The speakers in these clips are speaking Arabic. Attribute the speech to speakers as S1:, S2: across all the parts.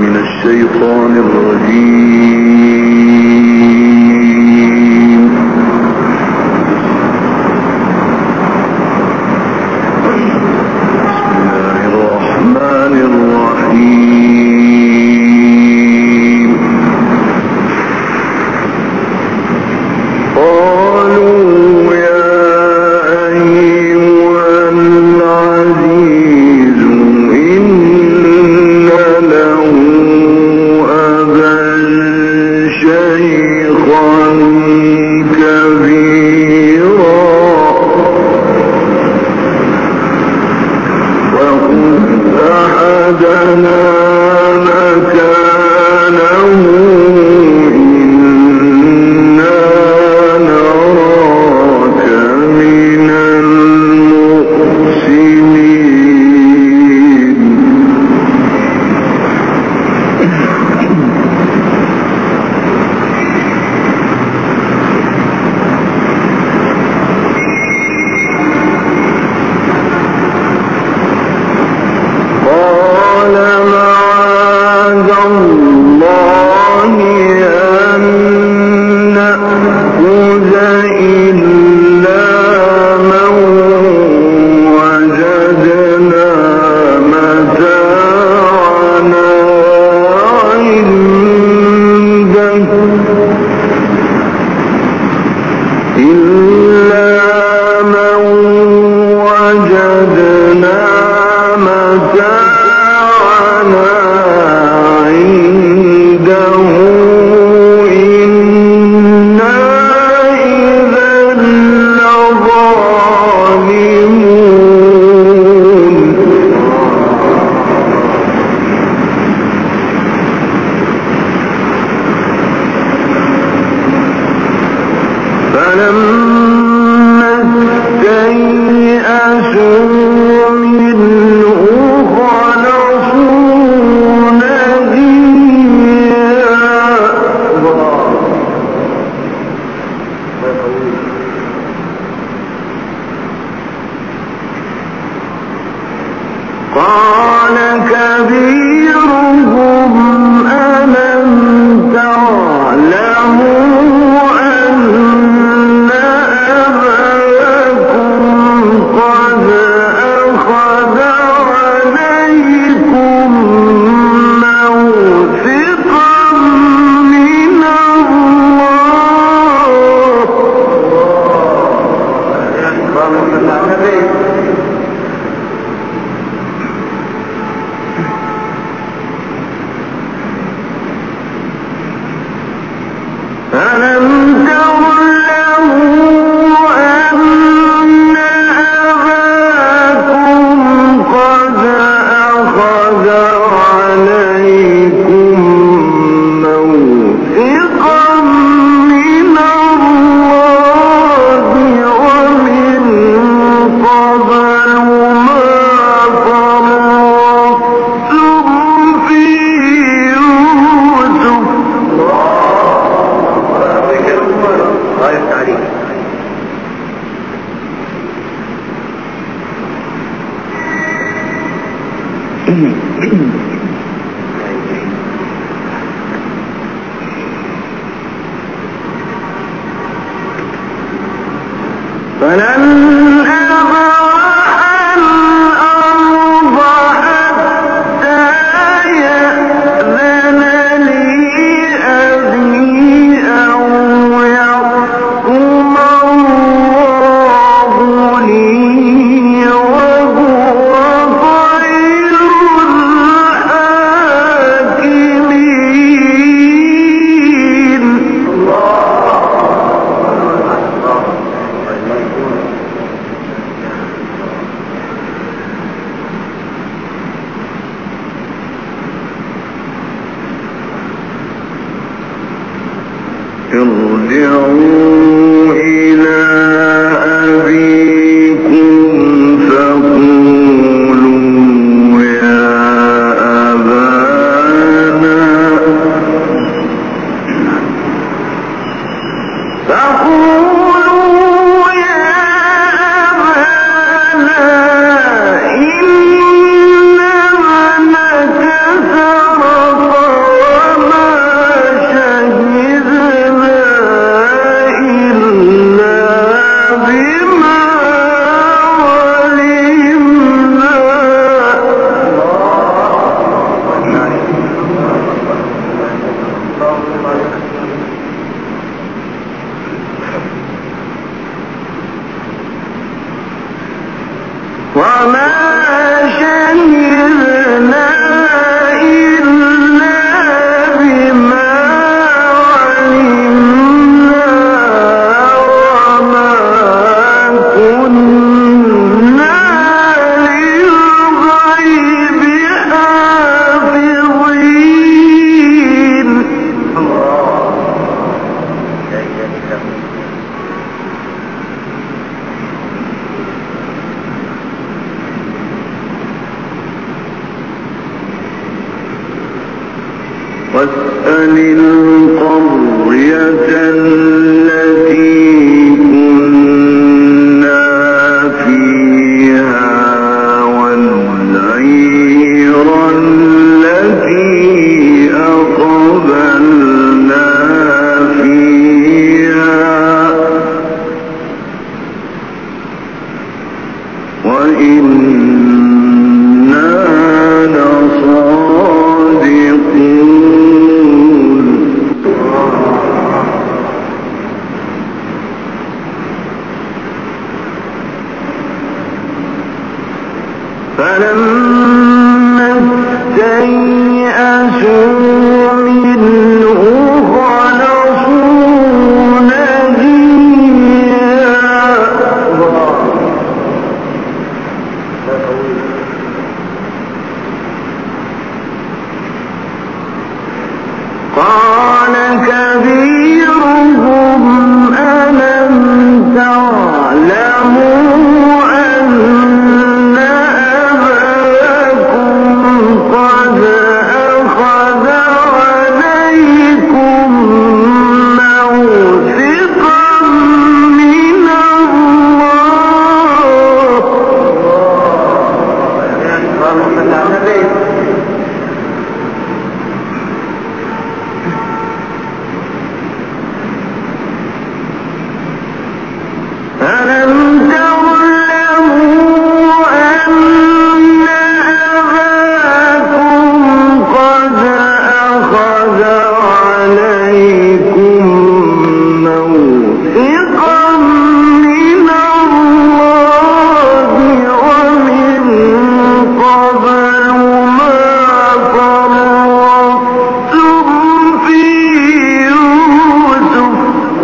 S1: من الشيطان الرجيم. بسم الله الرحمن الرحيم. قالوا يا أيها العزيز إن له أبا شيخا كبيرا فخذ أحدنا مكانه إنا نراك من المحسنين. قال معاذ الله أن نأخذ إلا من وجدنا متاعنا عنده إلا من وجدنا متاعنا عنده إنا إذا لظالمون. فلما استيئسوا منه خلصوا نجيا قال كبيرهم ألم تعلموا أن أباكم قد أخذ عليكم موثقا من ألم تعلموا أن أباكم قد أخذ عليكم موثقا من الله ومن قبل ما فرطتم في يوسف. فلن أبرح الأرض حتى يأذن لي أبي أو يحكم الله لي وهو خير الحاكمين. شهدنا إلا بما علمنا وما كنا للغيب حافظين. واسأل القرية التي كنا فيها والعير التي أقبلنا فيها وإنا لصادقون. فلما استيئسوا منه خلصوا نجيا قال كبيرهم ألم تعلموا أن أباكم قد أخذ عليكم موثقا من الله. ألم تعلموا أن أباكم قد أخذ عليكم موثقا من الله ومن قبل ما فرطتم في يوسف.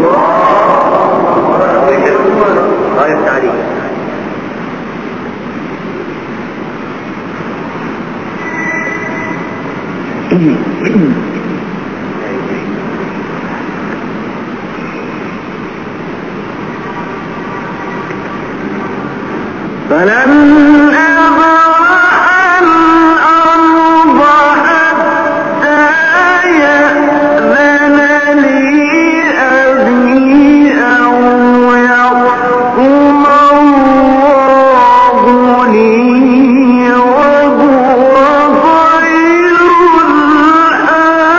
S1: فلن أبرح الأرض حتى يأذن لي أبي أو يحكم الله لي وهو خير الحاكمين.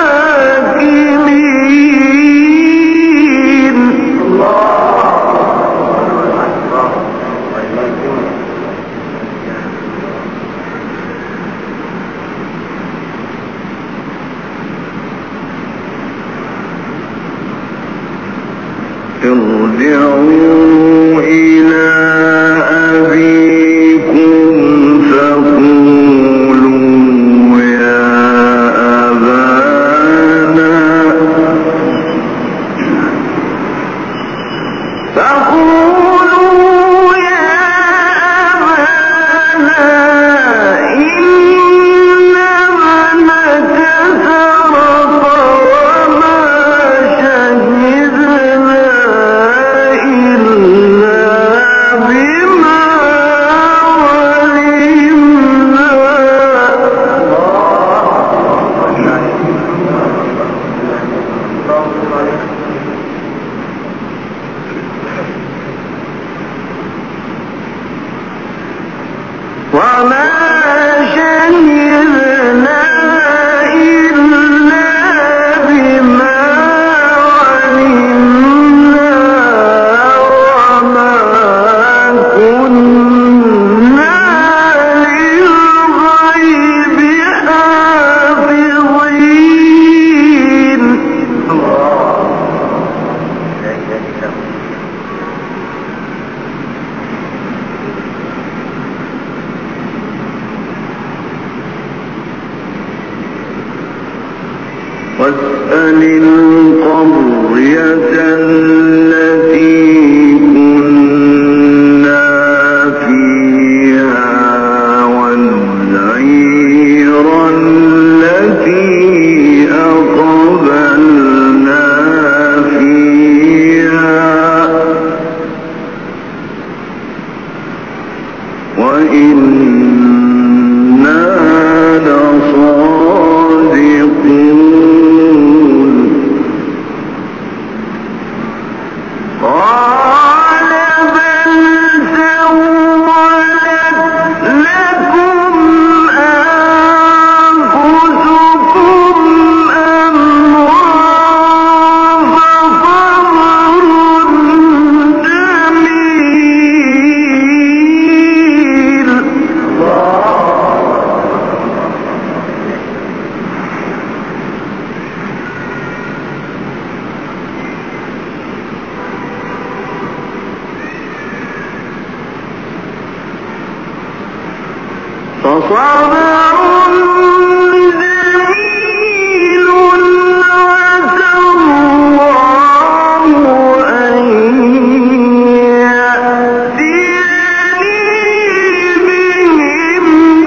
S1: واسأل القرية التي كنا فيها والعير التي أقبلنا فيها وإنا لصادقون قال بل سولت لكم أنفسكم أمرا فصبر جميل فصبر جميل عسى الله أن يأتيني بهم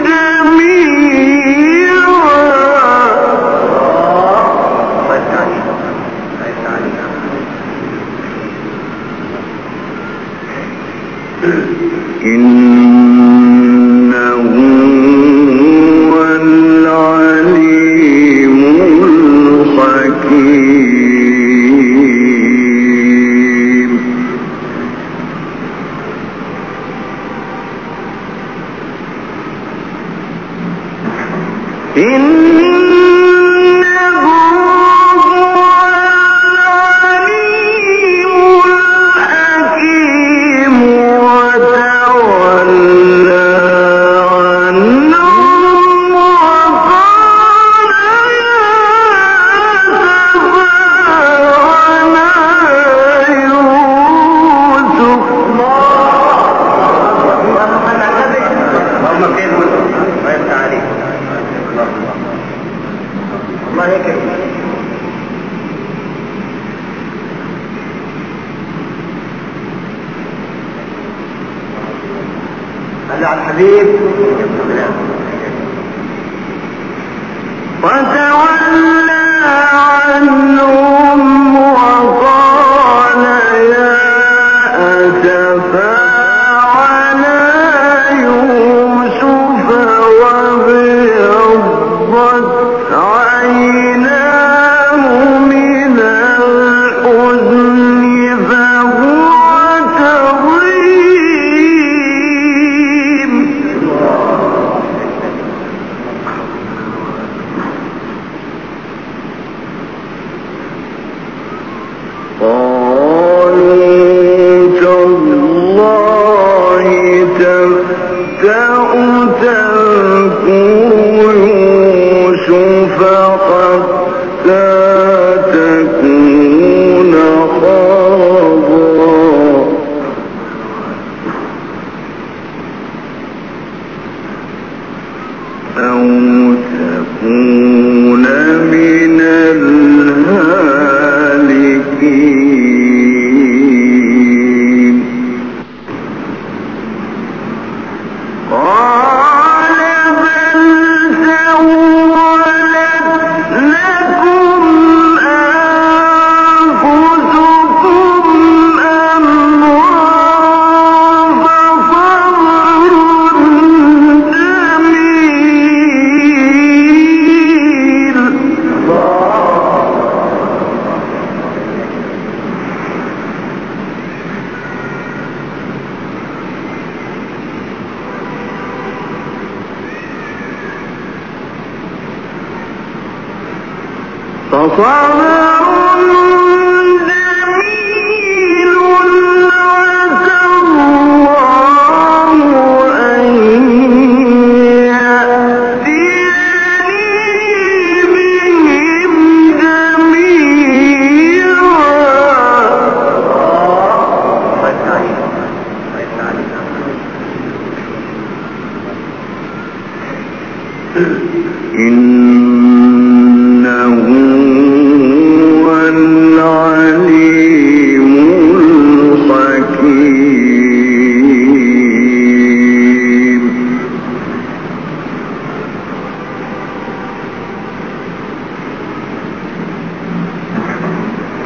S1: جميعا إنه هو العليم الحكيم إنه هو العليم الحكيم وتولى عنهم وقال يا أسفانا يوسف الله يكرمك هلا على الحبيب وتولى عنهم وقال يا أسفا على يوسف وابيضت عيناه من الحزن فهو كظيم قالوا تالله تفتأ تذكر يوسف حتى تكون حرضا أو تكون من الهالكين قال بل سولت لكم أنفسكم أمرا فصبر جميل فصبر جميل عسى الله أن يأتيني بهم جميعا إنه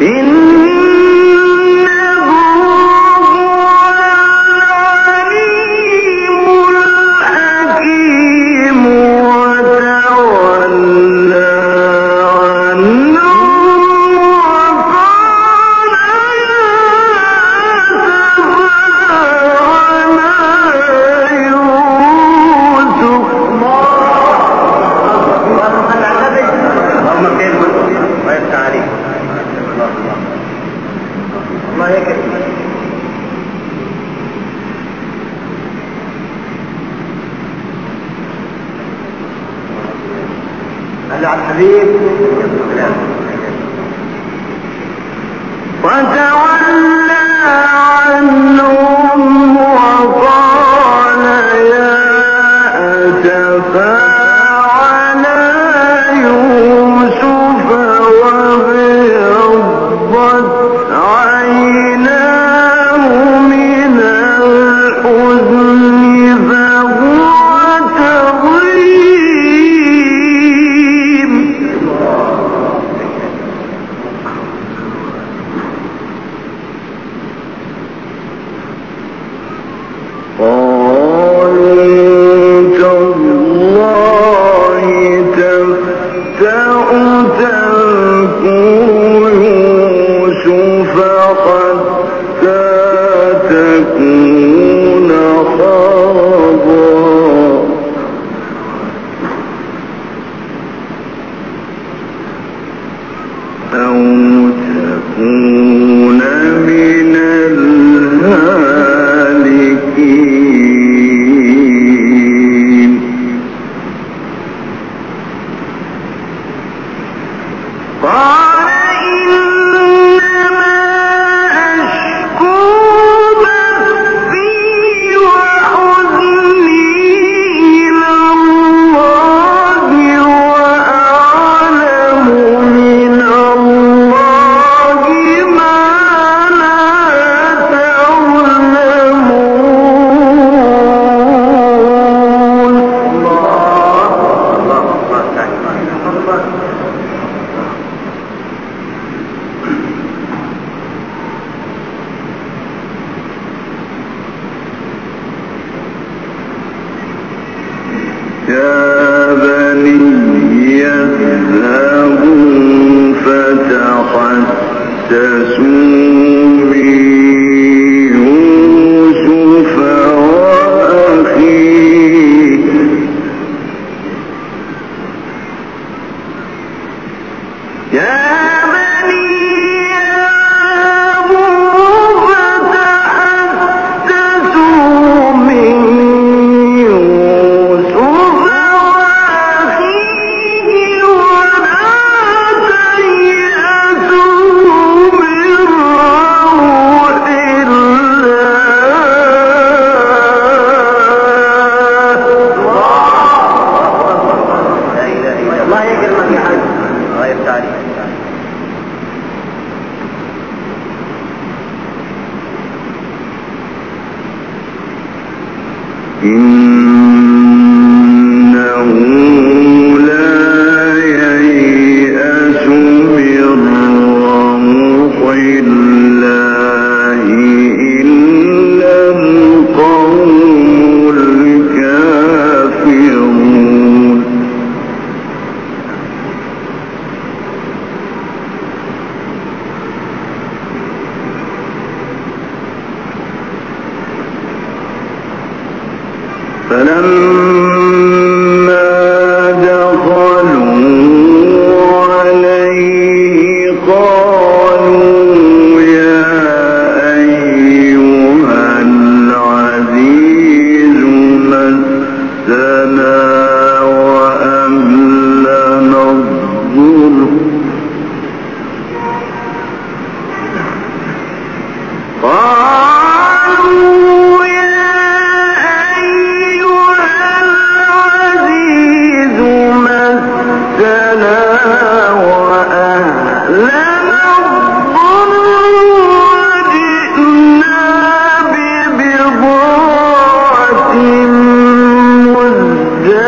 S1: مزجاة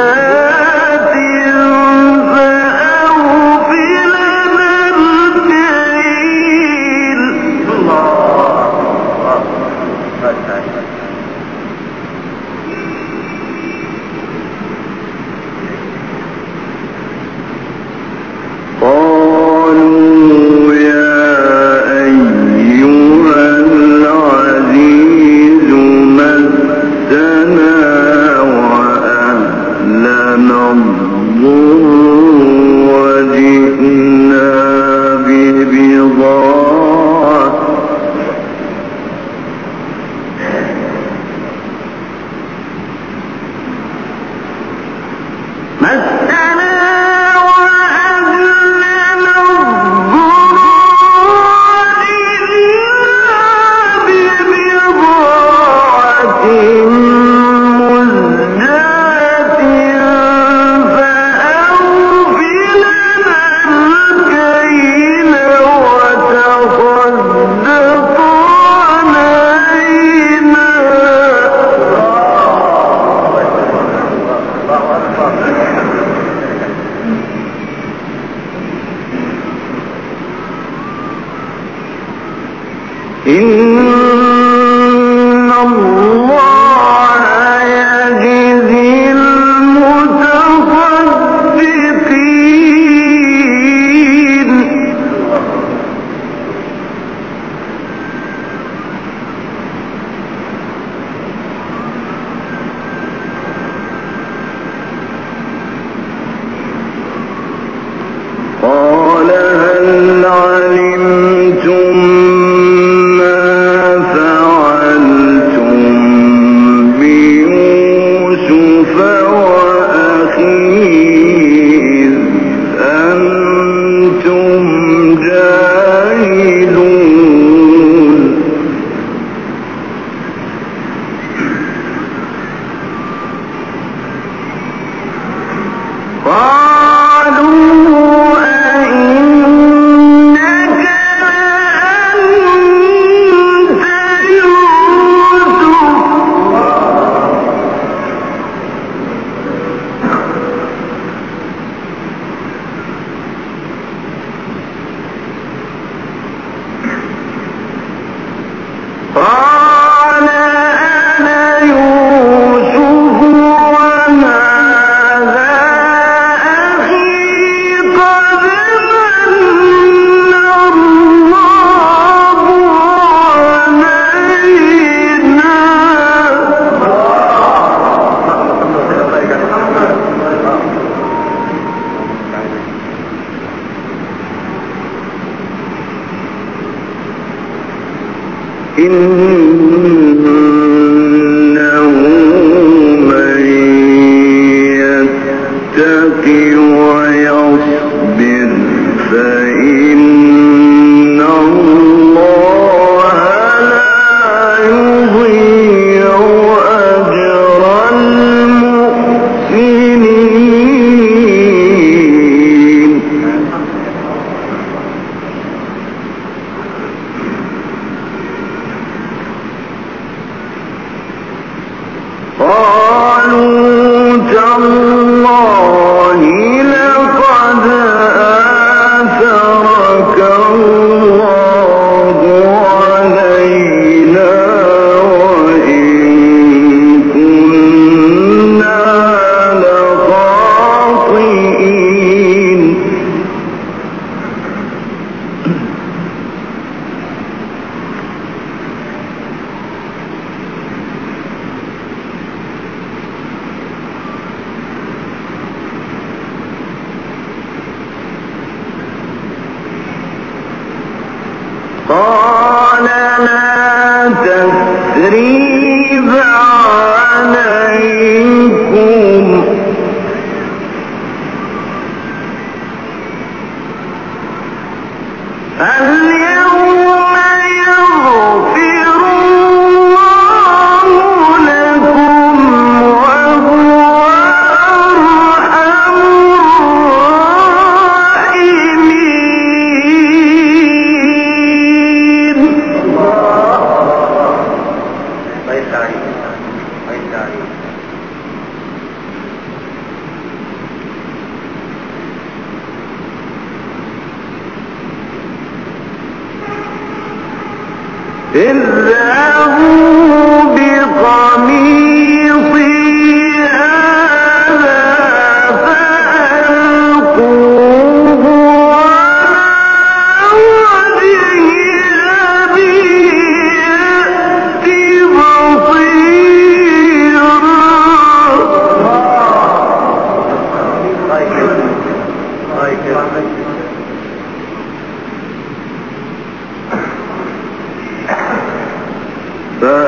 S1: فألقوه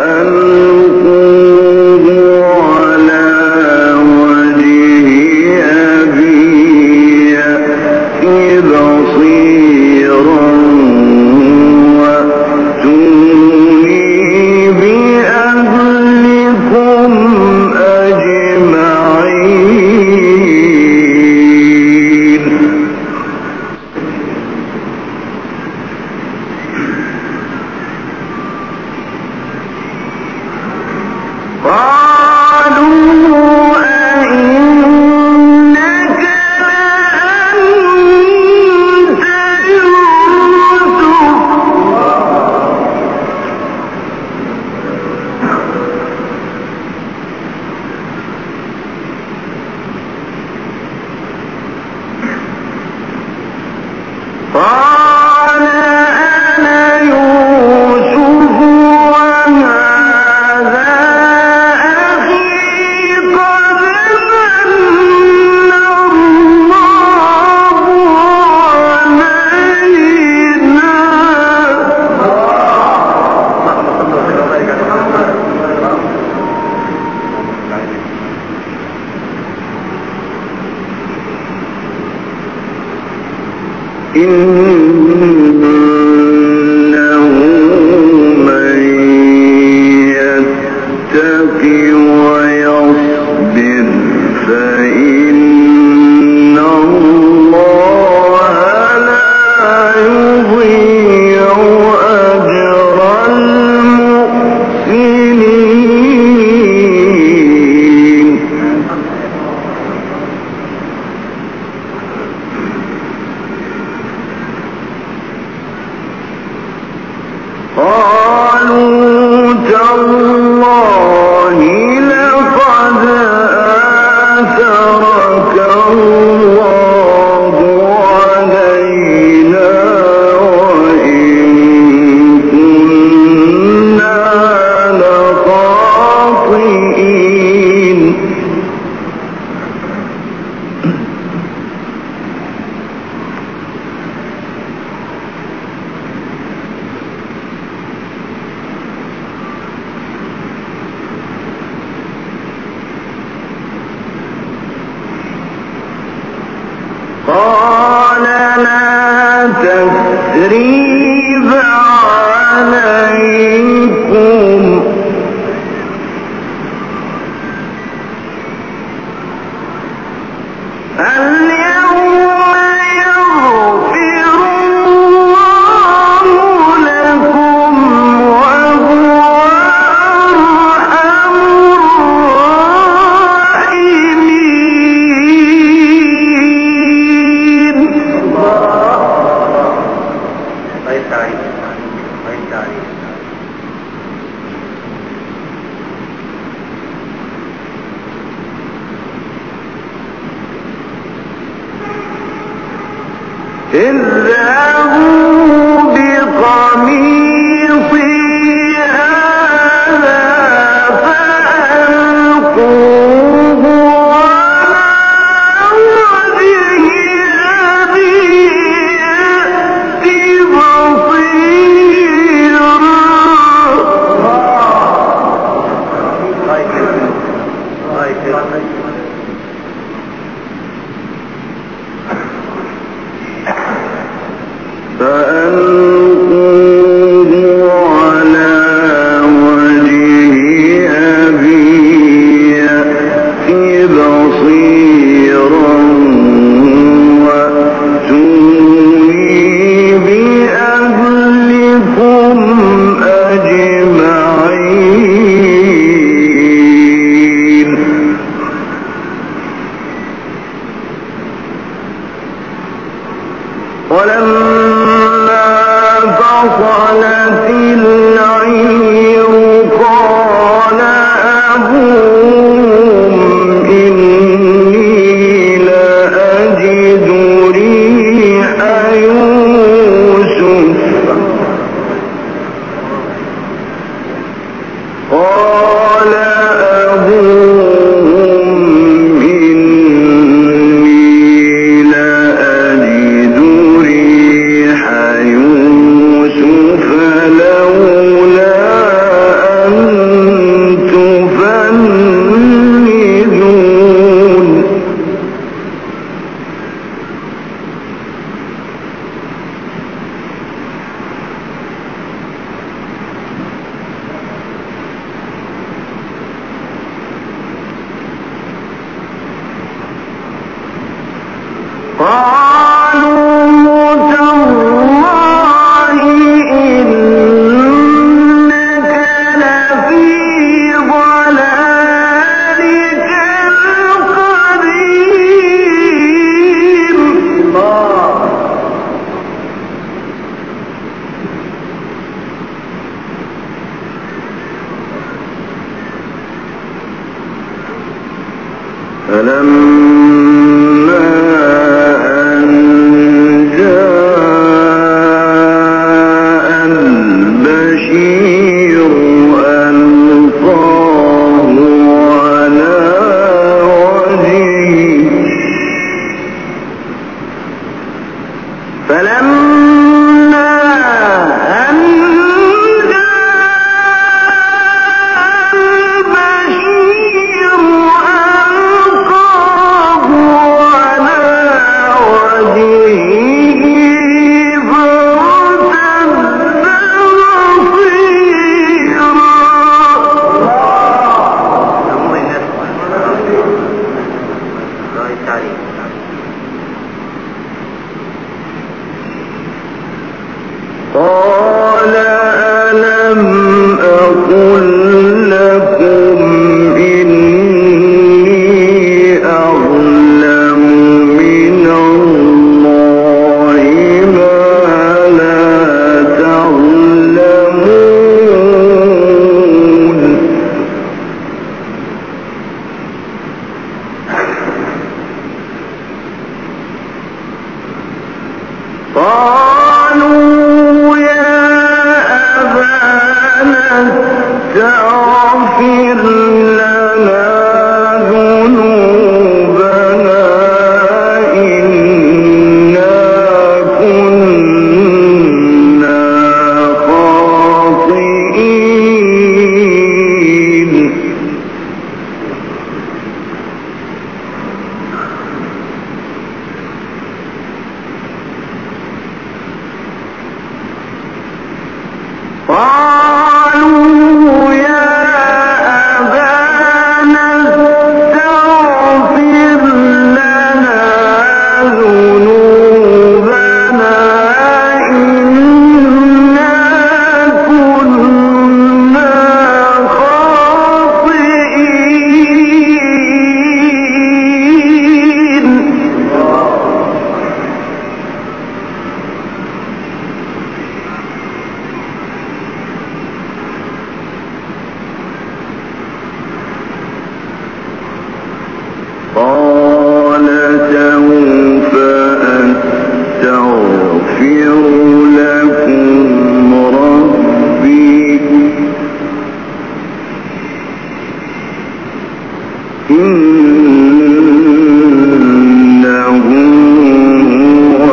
S1: إنه من يتق ويصبر فإن الله لا يضيع أجر المحسنين. قالوا تالله لقد آثرك الله علينا وإن كنا لخاطئين. قال لا تثريب عليكم اليوم يغفر الله لكم وهو أرحم الراحمين. اذهبوا بقميصي هذا فألقوه على وجه أبي يأت بصيرا. فألقوه على وجه أبي يأت بصيرا وأتوني بأهلكم أجمعين. ولما فصلت العير قال أبوهم إني لأجد ريح يوسف. قال أبوهم إني لأجد ريح يوسف لولا أن تفندون. قالوا تالله إنك لفي ضلالك القديم. فلما أن جاء البشير ألقاه على وجهه. فلما أن جاء البشير ألقاه قال ألم أقل لكم إني أعلم من الله ما لا تعلمون قالوا يا أبانا استغفر لنا ذنوبنا إنا كنا خاطئين قالوا يا أبانا استغفر لنا ذنوبنا إنا كنا خاطئين قال سوف أستغفر لكم ربي إنه هو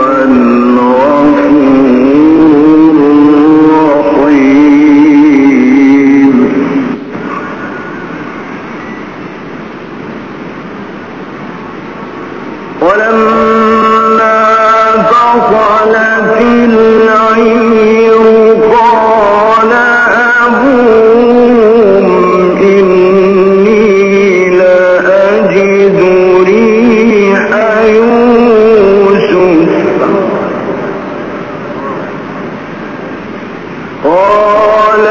S1: الغفور الرحيم ولما فصلت العير قال أبوهم إني لأجد ريح يوسف قال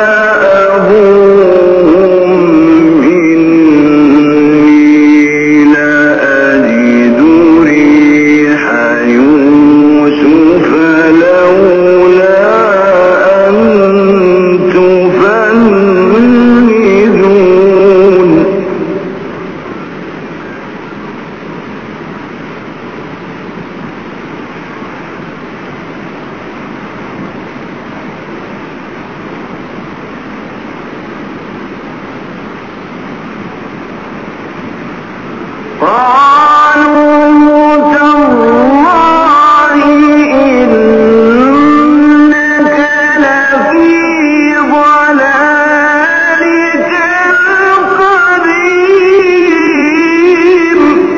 S1: أبوهم إني لأجد ريح يوسف لولا أن تفندون قالوا تالله إنك لفي ضلالك القديم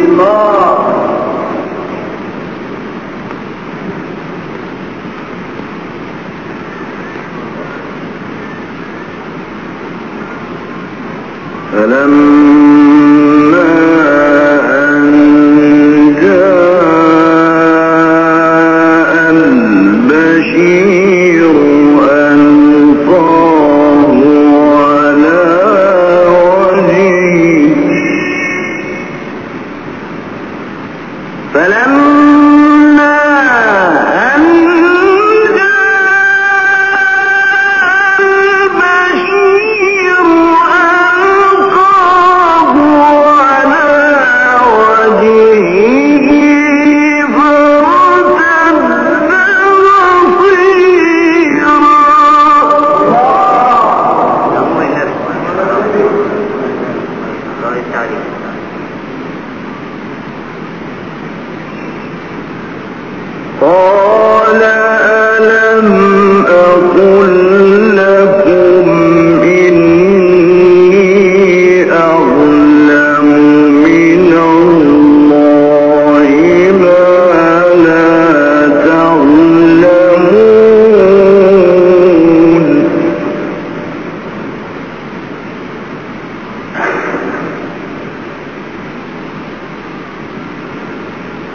S1: فلما أن جاء البشير ألقاه على وجهه فلما أن جاء البشير ألقاه على وجهه فارتد بصيرا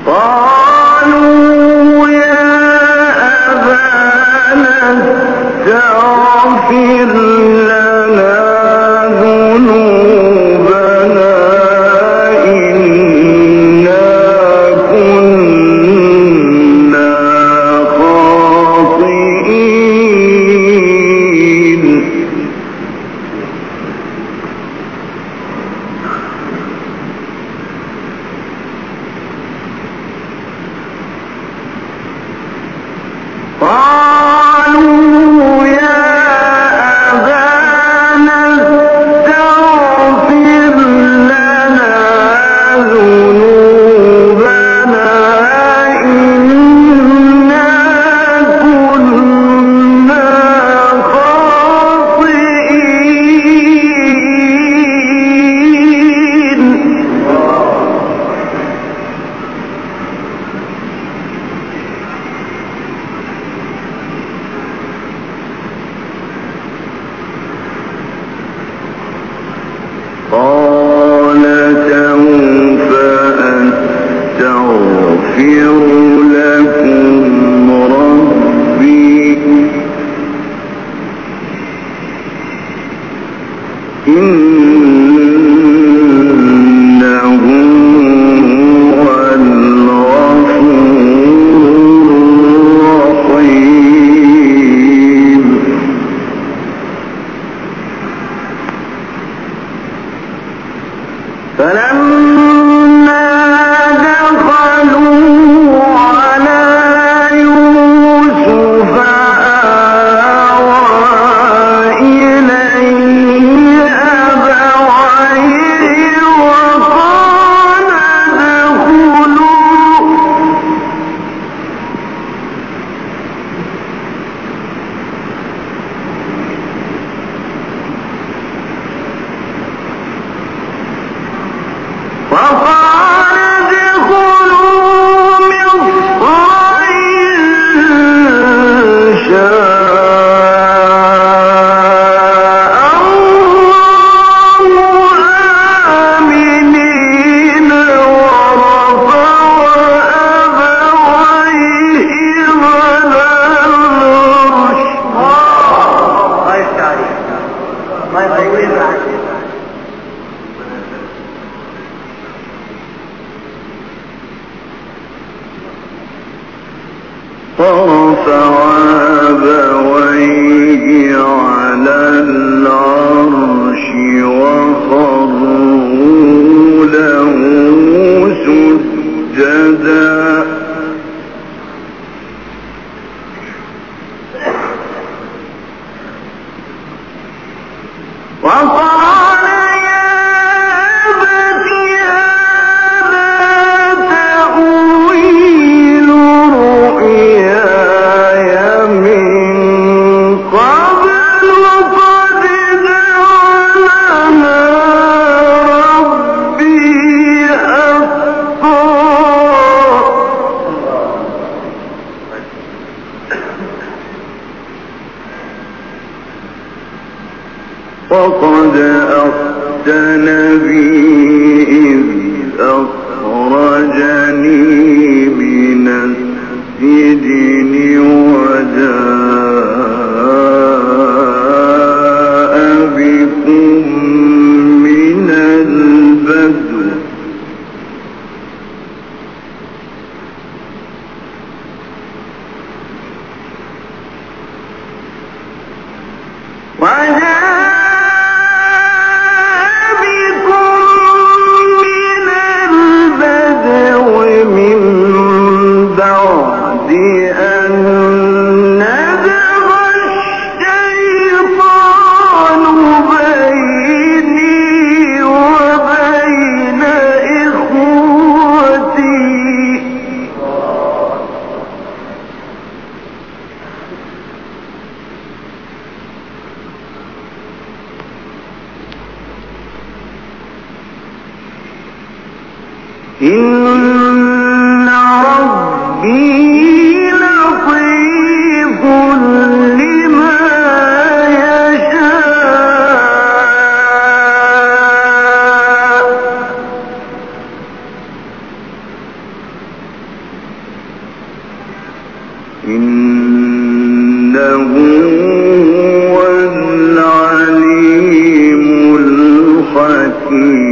S1: قالوا يا أبانا استغفر لنا ذنوبنا إنا كنا خاطئين. قالوا يا أبانا استغفر لنا ذنوبنا إنا كنا خاطئين. قال سوف أستغفر لكم ربي إنه هو الغفور الرحيم. فلما دخلوا على يوسف آوى إليه أبويه وقال ادخلوا مصر إن شاء الله آمنين ورفع أبويه على العرش.
S2: الله يفتح عليك، الله يطول عليك.
S1: ورفع أبويه على العرش وخروا له سجدا وقال يا أبت هذا تأويل رؤياي من قبل قد جعلها ربي حقا وقد أحسن بي إذ أخرجني من السجن وجاء بكم من البدو وجاء بكم إنه هو العليم الحكيم